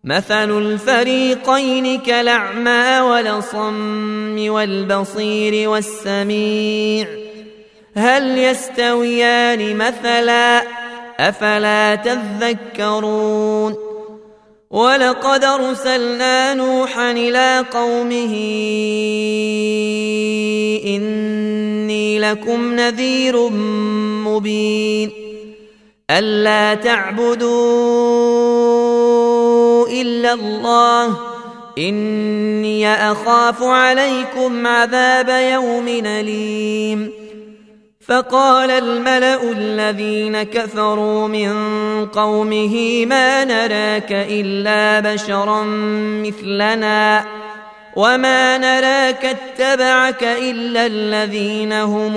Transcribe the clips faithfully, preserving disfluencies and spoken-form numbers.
مثل الفريقين كالأعمى والأصم والبصير والسميع هل يستويان مثلا أفلا تذكرون ولقد أرسلنا نوحا إلى قومه إني لكم نذير مبين ألا تعبدوا إلا الله إني أخاف عليكم عذاب يوم أليم فقال الملأ الذين كفروا من قومه ما نراك إلا بشرا مثلنا وما نراك اتبعك إلا الذين هم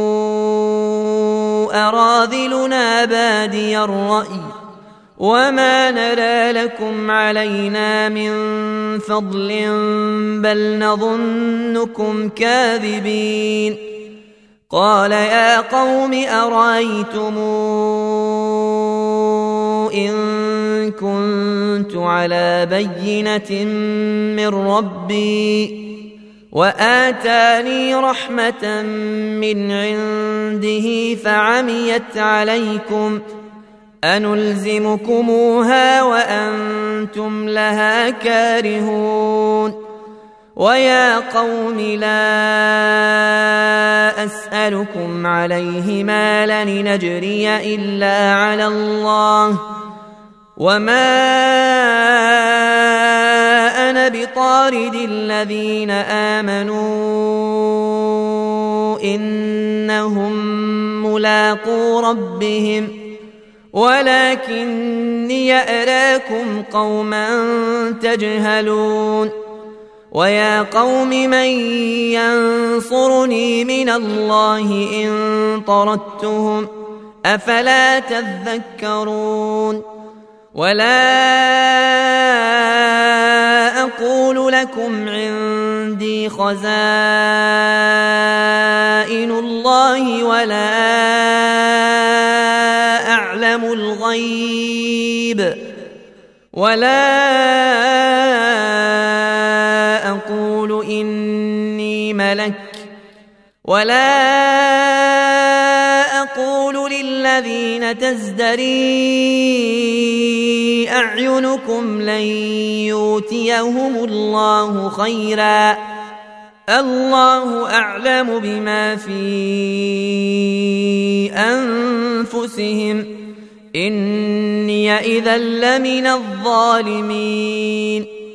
أراذلنا بادي الرأي وما نرى لكم علينا من فضل بل نظنكم كاذبين قال يا قوم أرأيتم إن كنت على بينة من ربي وآتاني رحمة من عنده فعميت عليكم أنلزمكموها وأنتم لها كارهون ويا قوم لا أسألكم عليه مالا نجري إلا على الله وما أنا بطارد الذين آمنوا إنهم ملاقو ربهم ولكني أراكم قوما تجهلون ويا قوم من ينصرني من الله إن طردتهم أفلا تذكرون ولا أقول لكم عندي خزائن الله ولا أعلم الغيب ولا أقول إني ملك ولا أقول للذين تزدري أعينكم لن يؤتيهم الله خيرا الله أعلم بما في أنفسهم إني إذا لمن الظالمين